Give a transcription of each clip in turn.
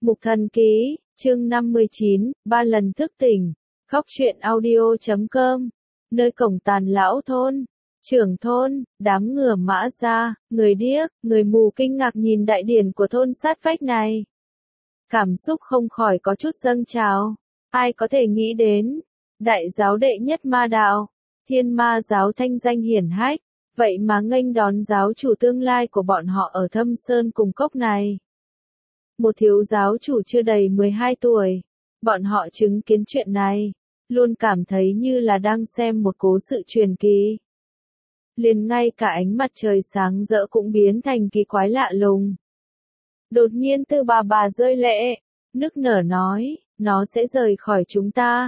Mục Thần Ký, chương 59, 3 lần thức tỉnh. Khóc truyện audio.com. Nơi cổng tàn lão thôn, trưởng thôn, đám ngửa mã ra, người điếc, người mù kinh ngạc nhìn đại điển của thôn sát vách này. Cảm xúc không khỏi có chút dâng trào. Ai có thể nghĩ đến, đại giáo đệ nhất ma đạo, Thiên Ma giáo thanh danh hiển hách, vậy mà nghênh đón giáo chủ tương lai của bọn họ ở Thâm Sơn cùng cốc này. Một thiếu giáo chủ chưa đầy 12 tuổi, bọn họ chứng kiến chuyện này, luôn cảm thấy như là đang xem một cố sự truyền kỳ. Liền ngay cả ánh mặt trời sáng rỡ cũng biến thành kỳ quái lạ lùng. Đột nhiên Tư bà rơi lệ, nức nở nói, nó sẽ rời khỏi chúng ta.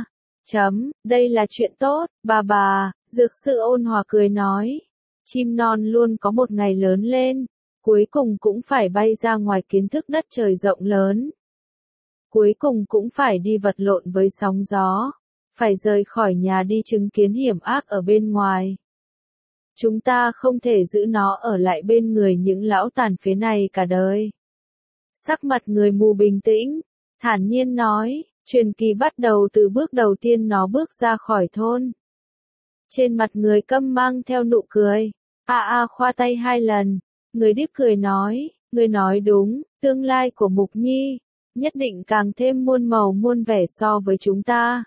Đây là chuyện tốt, bà, dược sư ôn hòa cười nói. Chim non luôn có một ngày lớn lên, cuối cùng cũng phải bay ra ngoài kiến thức đất trời rộng lớn. Cuối cùng cũng phải đi vật lộn với sóng gió, phải rời khỏi nhà đi chứng kiến hiểm ác ở bên ngoài. Chúng ta không thể giữ nó ở lại bên người những lão tàn phế này cả đời. Sắc mặt người mù bình tĩnh, thản nhiên nói, truyền kỳ bắt đầu từ bước đầu tiên nó bước ra khỏi thôn. Trên mặt người câm mang theo nụ cười, khoa tay 2 lần, người điếc cười nói, người nói đúng, tương lai của Mục Nhi, nhất định càng thêm muôn màu muôn vẻ so với chúng ta.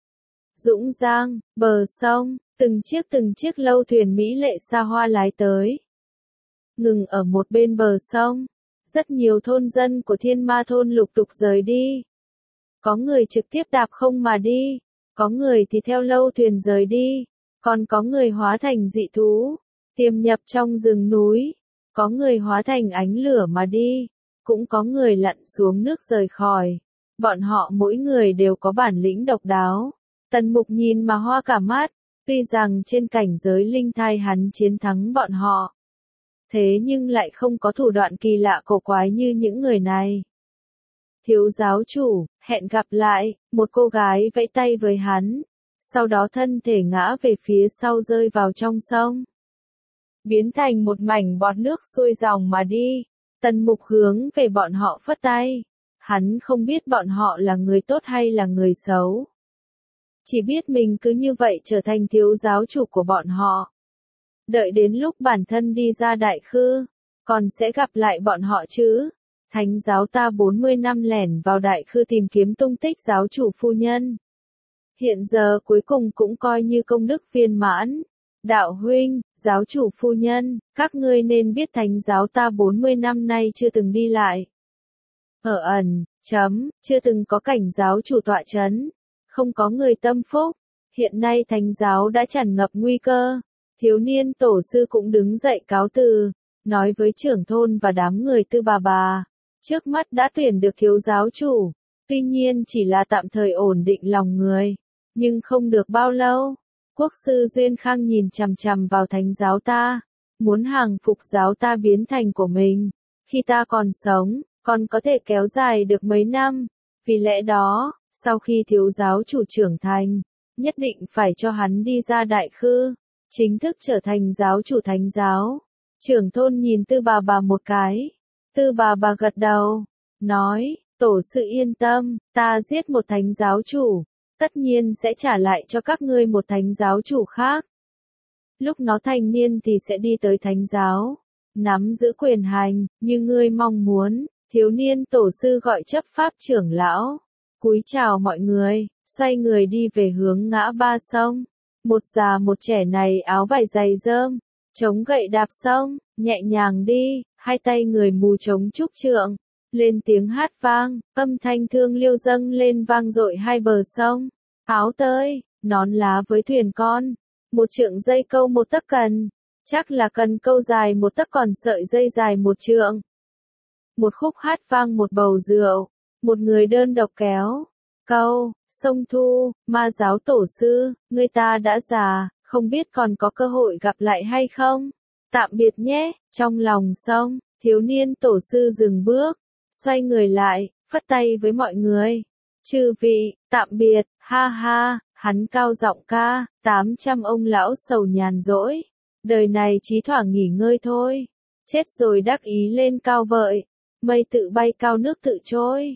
Dũng Giang, bờ sông, từng chiếc lâu thuyền mỹ lệ xa hoa lái tới. Ngừng ở một bên bờ sông, rất nhiều thôn dân của Thiên Ma thôn lục tục rời đi. Có người trực tiếp đạp không mà đi, có người thì theo lâu thuyền rời đi, còn có người hóa thành dị thú, tiềm nhập trong rừng núi, có người hóa thành ánh lửa mà đi, cũng có người lặn xuống nước rời khỏi. Bọn họ mỗi người đều có bản lĩnh độc đáo. Tần Mục nhìn mà hoa cả mắt, tuy rằng trên cảnh giới linh thai hắn chiến thắng bọn họ. Thế nhưng lại không có thủ đoạn kỳ lạ cổ quái như những người này. Thiếu giáo chủ, hẹn gặp lại, một cô gái vẫy tay với hắn, sau đó thân thể ngã về phía sau rơi vào trong sông. Biến thành một mảnh bọt nước xuôi dòng mà đi. Tần Mục hướng về bọn họ phất tay. Hắn không biết bọn họ là người tốt hay là người xấu. Chỉ biết mình cứ như vậy trở thành thiếu giáo chủ của bọn họ. Đợi đến lúc bản thân đi ra đại khư, còn sẽ gặp lại bọn họ chứ. Thánh giáo ta 40 năm lẻn vào đại khư tìm kiếm tung tích giáo chủ phu nhân. Hiện giờ cuối cùng cũng coi như công đức viên mãn. Đạo huynh, giáo chủ phu nhân, các ngươi nên biết thánh giáo ta 40 năm nay chưa từng đi lại. Chưa từng có cảnh giáo chủ tọa chấn, không có người tâm phúc. Hiện nay thánh giáo đã tràn ngập nguy cơ. Thiếu niên tổ sư cũng đứng dậy cáo từ, nói với trưởng thôn và đám người Tư bà. Trước mắt đã tuyển được thiếu giáo chủ, tuy nhiên chỉ là tạm thời ổn định lòng người, nhưng không được bao lâu. Quốc sư Duyên Khang nhìn chằm chằm vào thánh giáo ta, muốn hàng phục giáo ta biến thành của mình. Khi ta còn sống, còn có thể kéo dài được mấy năm. Vì lẽ đó, sau khi thiếu giáo chủ trưởng thành, nhất định phải cho hắn đi ra đại khư, chính thức trở thành giáo chủ thánh giáo. Trưởng thôn nhìn Tư bà một cái. Tư bà gật đầu, nói, tổ sự yên tâm, ta giết một thánh giáo chủ, tất nhiên sẽ trả lại cho các ngươi một thánh giáo chủ khác. Lúc nó thành niên thì sẽ đi tới thánh giáo, nắm giữ quyền hành, như ngươi mong muốn. Thiếu niên tổ sư gọi chấp pháp trưởng lão, cúi chào mọi người, xoay người đi về hướng ngã ba sông. Một già một trẻ này áo vải dày rơm, chống gậy đạp sông, nhẹ nhàng đi, hai tay người mù chống trúc trượng, lên tiếng hát vang, âm thanh thương liêu dâng lên vang dội hai bờ sông. Áo tơi, nón lá với thuyền con, một trượng dây câu một tấc cần, chắc là cần câu dài một tấc còn sợi dây dài một trượng. Một khúc hát vang một bầu rượu, một người đơn độc kéo câu. Sông Thu, ma giáo tổ sư, người ta đã già, không biết còn có cơ hội gặp lại hay không? Tạm biệt nhé. Trong lòng sông, thiếu niên tổ sư dừng bước, xoay người lại, phất tay với mọi người. Chư vị, tạm biệt, ha ha, hắn cao giọng ca, 800 ông lão sầu nhàn rỗi. Đời này chí thoảng nghỉ ngơi thôi. Chết rồi đắc ý lên cao vợi, mây tự bay cao nước tự trôi.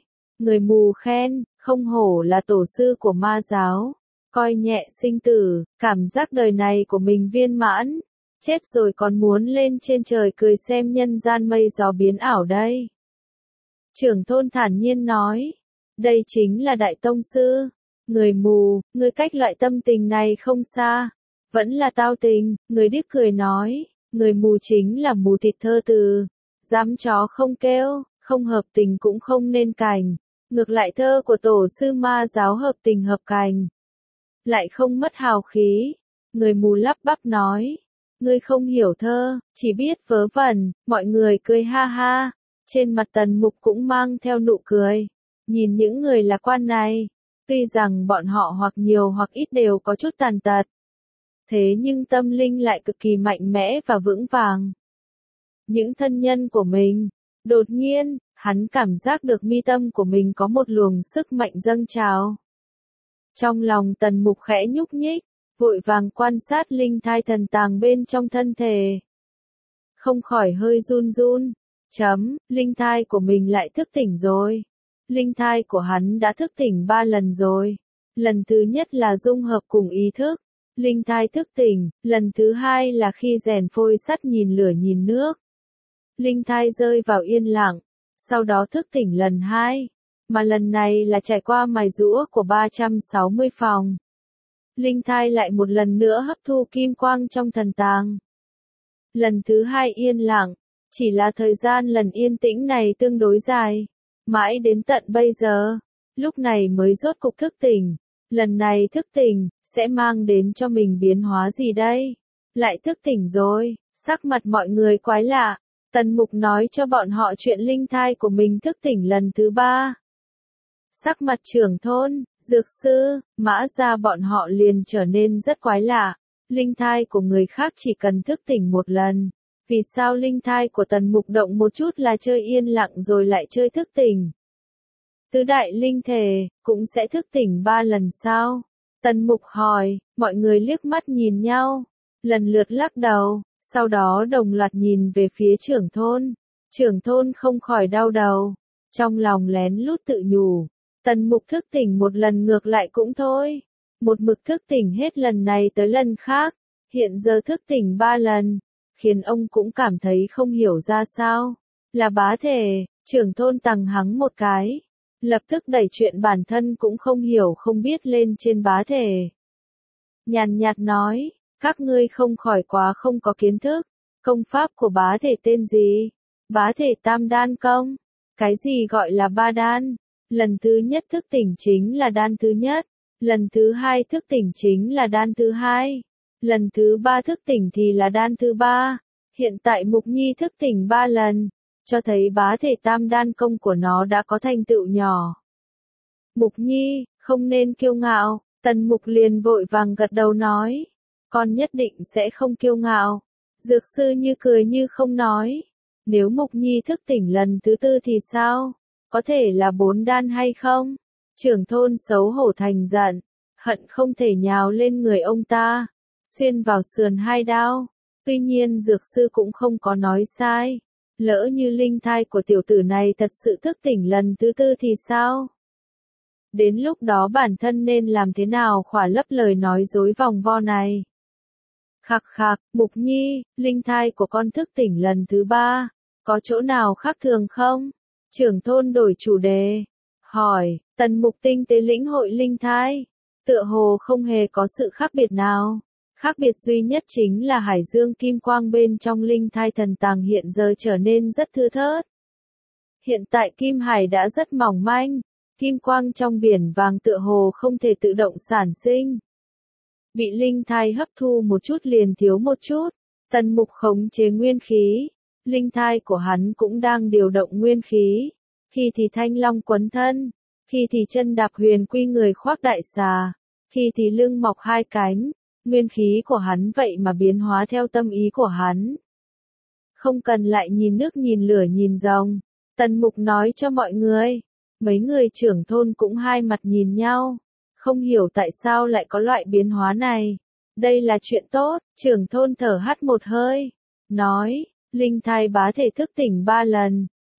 Người mù khen, không hổ là tổ sư của ma giáo. Coi nhẹ sinh tử, cảm giác đời này của mình viên mãn. Chết rồi còn muốn lên trên trời cười xem nhân gian mây gió biến ảo đây. Trưởng thôn thản nhiên nói. Đây chính là đại tông sư. Người mù, người cách loại tâm tình này không xa. Vẫn là tao tình, người điếc cười nói. Người mù chính là mù thịt thơ từ. Dám chó không kêu, không hợp tình cũng không nên cành. Ngược lại thơ của tổ sư ma giáo hợp tình hợp cành. Lại không mất hào khí. Người mù lắp bắp nói. Ngươi không hiểu thơ, chỉ biết vớ vẩn, mọi người cười ha ha. Trên mặt Tần Mục cũng mang theo nụ cười. Nhìn những người lạc quan này, tuy rằng bọn họ hoặc nhiều hoặc ít đều có chút tàn tật. Thế nhưng tâm linh lại cực kỳ mạnh mẽ và vững vàng. Những thân nhân của mình, đột nhiên, hắn cảm giác được mi tâm của mình có một luồng sức mạnh dâng trào. Trong lòng Tần Mục khẽ nhúc nhích, vội vàng quan sát linh thai thần tàng bên trong thân thể. Không khỏi hơi run run. Linh thai của mình lại thức tỉnh rồi. Linh thai của hắn đã thức tỉnh 3 lần rồi. Lần thứ nhất là dung hợp cùng ý thức. Linh thai thức tỉnh, lần thứ hai là khi rèn phôi sắt nhìn lửa nhìn nước. Linh thai rơi vào yên lặng, sau đó thức tỉnh lần 2. Mà lần này là trải qua mài giũa của 360 phòng. Linh thai lại một lần nữa hấp thu kim quang trong thần tàng. Lần thứ 2 yên lặng, chỉ là thời gian lần yên tĩnh này tương đối dài. Mãi đến tận bây giờ, lúc này mới rốt cục thức tỉnh. Lần này thức tỉnh, sẽ mang đến cho mình biến hóa gì đây? Lại thức tỉnh rồi, sắc mặt mọi người quái lạ. Tần Mục nói cho bọn họ chuyện linh thai của mình thức tỉnh lần thứ 3. Sắc mặt trưởng thôn, dược sư, Mã Gia bọn họ liền trở nên rất quái lạ. Linh thai của người khác chỉ cần thức tỉnh một lần. Vì sao linh thai của Tần Mục động một chút là chơi yên lặng rồi lại chơi thức tỉnh? Tứ đại linh thể, cũng sẽ thức tỉnh 3 lần sao? Tần Mục hỏi, mọi người liếc mắt nhìn nhau, lần lượt lắc đầu, sau đó đồng loạt nhìn về phía trưởng thôn. Trưởng thôn không khỏi đau đầu, trong lòng lén lút tự nhủ. Tần Mục thức tỉnh một lần ngược lại cũng thôi. Một mực thức tỉnh hết lần này tới lần khác, hiện giờ thức tỉnh 3 lần, khiến ông cũng cảm thấy không hiểu ra sao. Là bá thể, trưởng thôn tằng hắng một cái. Lập tức đẩy chuyện bản thân cũng không hiểu không biết lên trên bá thể. Nhàn nhạt nói, các ngươi không khỏi quá không có kiến thức. Công pháp của bá thể tên gì? Bá thể tam đan công. Cái gì gọi là 3 đan? Lần thứ nhất thức tỉnh chính là đan thứ nhất. Lần thứ 2 thức tỉnh chính là đan thứ 2. Lần thứ 3 thức tỉnh thì là đan thứ 3. Hiện tại Mục Nhi thức tỉnh 3 lần. Cho thấy bá thể tam đan công của nó đã có thành tựu nhỏ. Mục Nhi, không nên kiêu ngạo. Tần Mục liền vội vàng gật đầu nói. Con nhất định sẽ không kiêu ngạo. Dược sư như cười như không nói. Nếu Mục Nhi thức tỉnh lần thứ 4 thì sao? Có thể là 4 đan hay không? Trưởng thôn xấu hổ thành giận. Hận không thể nhào lên người ông ta. Xuyên vào sườn 2 đao. Tuy nhiên dược sư cũng không có nói sai. Lỡ như linh thai của tiểu tử này thật sự thức tỉnh lần thứ 4 thì sao? Đến lúc đó bản thân nên làm thế nào khỏa lấp lời nói dối vòng vo này? Khạc khạc, Mục Nhi, linh thai của con thức tỉnh lần thứ 3, có chỗ nào khác thường không? Trưởng thôn đổi chủ đề, hỏi. Tần Mục tinh tế lĩnh hội linh thai, tựa hồ không hề có sự khác biệt nào. Khác biệt duy nhất chính là hải dương kim quang bên trong linh thai thần tàng hiện giờ trở nên rất thưa thớt. Hiện tại kim hải đã rất mỏng manh, kim quang trong biển vàng tựa hồ không thể tự động sản sinh. Bị linh thai hấp thu một chút liền thiếu một chút. Tần Mục khống chế nguyên khí, linh thai của hắn cũng đang điều động nguyên khí. Khi thì thanh long quấn thân, khi thì chân đạp huyền quy người khoác đại xà, khi thì lưng mọc 2 cánh. Nguyên khí của hắn vậy mà biến hóa theo tâm ý của hắn. Không cần lại nhìn nước nhìn lửa nhìn rồng. Tần Mục nói cho mọi người. Mấy người trưởng thôn cũng hai mặt nhìn nhau. Không hiểu tại sao lại có loại biến hóa này. Đây là chuyện tốt. Trưởng thôn thở hắt một hơi. Nói, linh thai bá thể thức tỉnh 3 lần.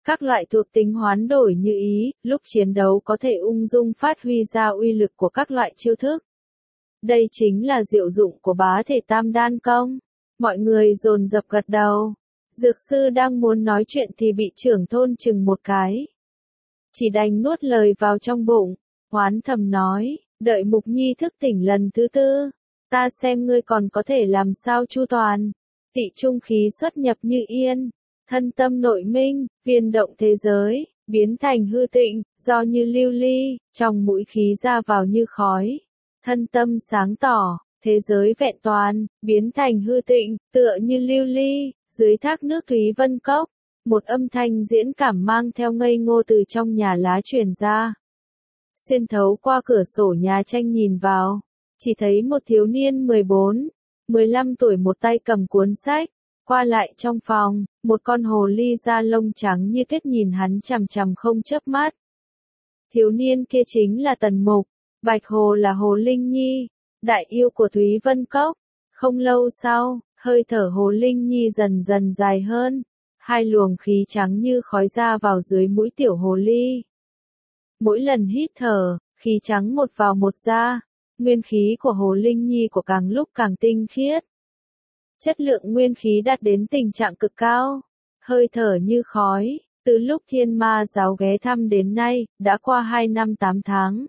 Các loại thuộc tính hoán đổi như ý, lúc chiến đấu có thể ung dung phát huy ra uy lực của các loại chiêu thức. Đây chính là diệu dụng của bá thể tam đan công. Mọi người dồn dập gật đầu. Dược sư đang muốn nói chuyện thì bị trưởng thôn chừng một cái. Chỉ đành nuốt lời vào trong bụng, oán thầm nói, đợi Mục Nhi thức tỉnh lần thứ tư, ta xem ngươi còn có thể làm sao chu toàn. Tị trung khí xuất nhập như yên, thân tâm nội minh, viên động thế giới, biến thành hư tịnh, do như lưu ly, trong mũi khí ra vào như khói. Thân tâm sáng tỏ, thế giới vẹn toàn, biến thành hư tịnh, tựa như lưu ly, dưới thác nước Thúy Vân Cốc. Một âm thanh diễn cảm mang theo ngây ngô từ trong nhà lá truyền ra. Xuyên thấu qua cửa sổ nhà tranh nhìn vào, chỉ thấy một thiếu niên 14, 15 tuổi một tay cầm cuốn sách, qua lại trong phòng, một con hồ ly da lông trắng như tuyết nhìn hắn chằm chằm không chớp mắt. Thiếu niên kia chính là Tần Mục, Bạch Hồ là Hồ Linh Nhi, đại yêu của Thúy Vân Cốc. Không lâu sau, hơi thở Hồ Linh Nhi dần dần dài hơn, hai luồng khí trắng như khói ra vào dưới mũi tiểu hồ ly. Mỗi lần hít thở, khí trắng một vào một ra, nguyên khí của Hồ Linh Nhi của càng lúc càng tinh khiết. Chất lượng nguyên khí đạt đến tình trạng cực cao, hơi thở như khói, từ lúc Thiên Ma giáo ghé thăm đến nay, đã qua 2 năm 8 tháng.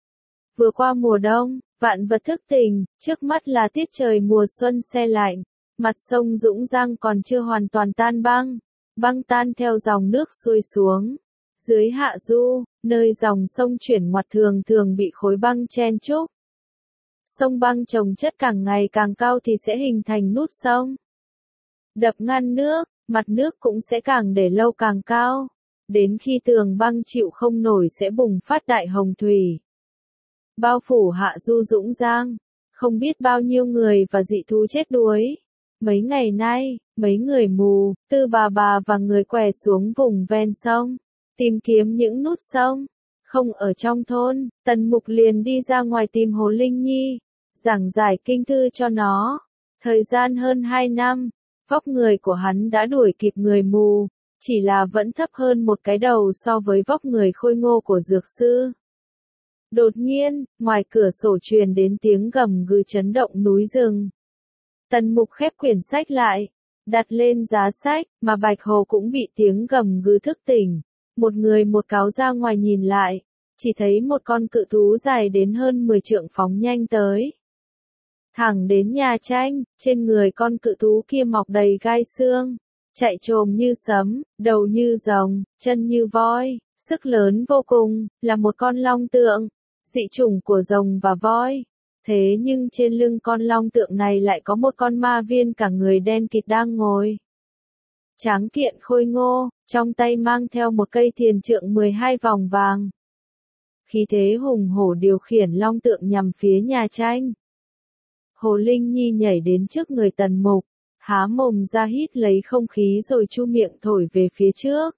Vừa qua mùa đông, vạn vật thức tỉnh, trước mắt là tiết trời mùa xuân se lạnh, mặt sông Dũng Giang còn chưa hoàn toàn tan băng, băng tan theo dòng nước xuôi xuống. Dưới hạ du, nơi dòng sông chuyển ngoặt thường thường bị khối băng chen chúc. Sông băng chồng chất càng ngày càng cao thì sẽ hình thành nút sông. Đập ngăn nước, mặt nước cũng sẽ càng để lâu càng cao. Đến khi tường băng chịu không nổi sẽ bùng phát đại hồng thủy. Bao phủ hạ du Dũng Giang, không biết bao nhiêu người và dị thú chết đuối. Mấy ngày nay, mấy người mù, Tư bà và người què xuống vùng ven sông, tìm kiếm những nút sông. Không ở trong thôn, Tần Mục liền đi ra ngoài tìm Hồ Linh Nhi, giảng giải kinh thư cho nó. Thời gian hơn 2 năm, vóc người của hắn đã đuổi kịp người mù, chỉ là vẫn thấp hơn một cái đầu so với vóc người khôi ngô của dược sư. Đột nhiên, ngoài cửa sổ truyền đến tiếng gầm gừ chấn động núi rừng. Tần Mục khép quyển sách lại, đặt lên giá sách, mà Bạch Hồ cũng bị tiếng gầm gừ thức tỉnh. Một người một cáo ra ngoài nhìn lại, chỉ thấy một con cự thú dài đến hơn 10 trượng phóng nhanh tới. Thẳng đến nhà tranh, trên người con cự thú kia mọc đầy gai xương, chạy trồm như sấm, đầu như rồng, chân như voi, sức lớn vô cùng, là một con long tượng, dị chủng của rồng và voi. Thế nhưng trên lưng con long tượng này lại có một con ma viên cả người đen kịt đang ngồi. Tráng kiện khôi ngô, trong tay mang theo một cây thiền trượng 12 vòng vàng. Khí thế hùng hổ điều khiển long tượng nhằm phía nhà tranh. Hồ Linh Nhi nhảy đến trước người Tần Mục, há mồm ra hít lấy không khí rồi chu miệng thổi về phía trước.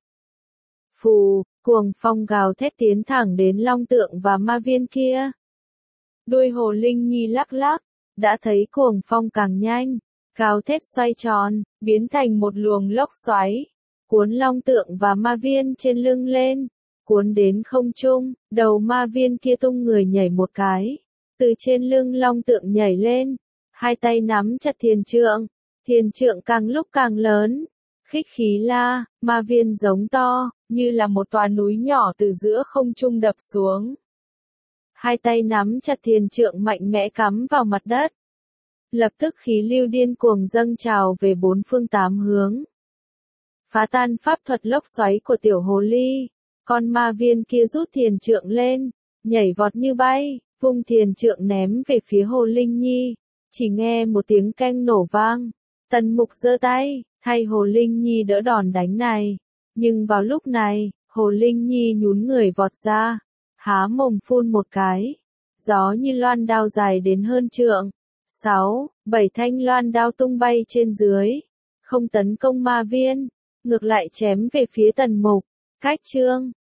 Phù, cuồng phong gào thét tiến thẳng đến long tượng và ma viên kia. Đuôi Hồ Linh Nhi lắc lắc, đã thấy cuồng phong càng nhanh, gào thét xoay tròn, biến thành một luồng lốc xoáy, cuốn long tượng và ma viên trên lưng lên, cuốn đến không trung, đầu ma viên kia tung người nhảy một cái, từ trên lưng long tượng nhảy lên, hai tay nắm chặt thiền trượng càng lúc càng lớn, khích khí la, ma viên giống to, như là một tòa núi nhỏ từ giữa không trung đập xuống. Hai tay nắm chặt thiền trượng mạnh mẽ cắm vào mặt đất. Lập tức khí lưu điên cuồng dâng trào về bốn phương tám hướng. Phá tan pháp thuật lốc xoáy của tiểu hồ ly, con ma viên kia rút thiền trượng lên, nhảy vọt như bay, vung thiền trượng ném về phía Hồ Linh Nhi, chỉ nghe một tiếng keng nổ vang. Tần Mục giơ tay, thay Hồ Linh Nhi đỡ đòn đánh này, nhưng vào lúc này, Hồ Linh Nhi nhún người vọt ra, há mồm phun một cái, gió như loan đao dài đến hơn trượng. 6, 7 thanh loan đao tung bay trên dưới, không tấn công ma viên, ngược lại chém về phía Tần Mục. Cách chương